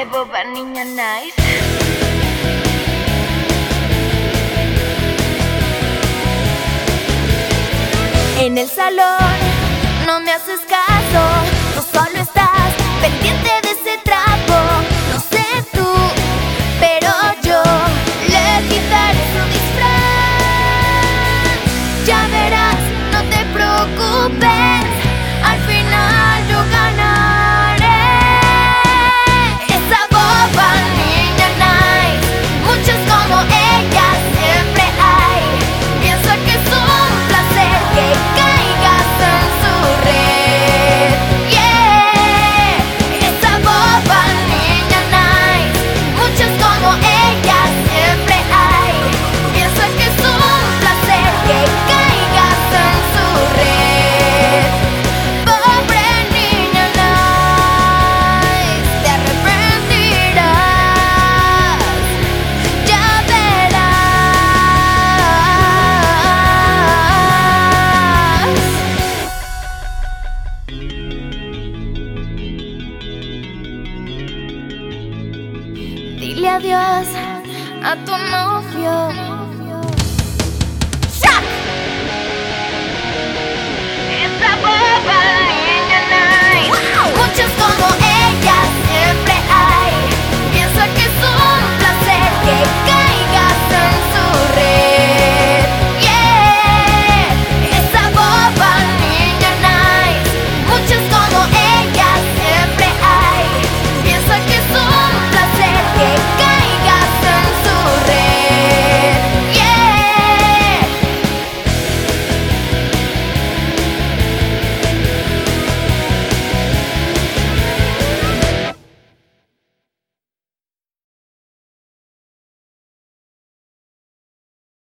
boba niña nice. En el salón no me haces caso, tú solo estás pendiente de ese trapo. No sé tú, pero yo le quitaré su disfraz. Ya verás, no te preocupes, al final yo ganaré. Esa boba niña nice, muchas como ella siempre hay. Piensa que es un placer que caigas en su red. Yeah, esa boba niña nice, muchas como ella siempre hay. Piensa que es un placer que caigas en su red. Pobre niña nice, te arrepentirás, ya verás. Dile adiós a tu novio. ¡Shut! Esa boba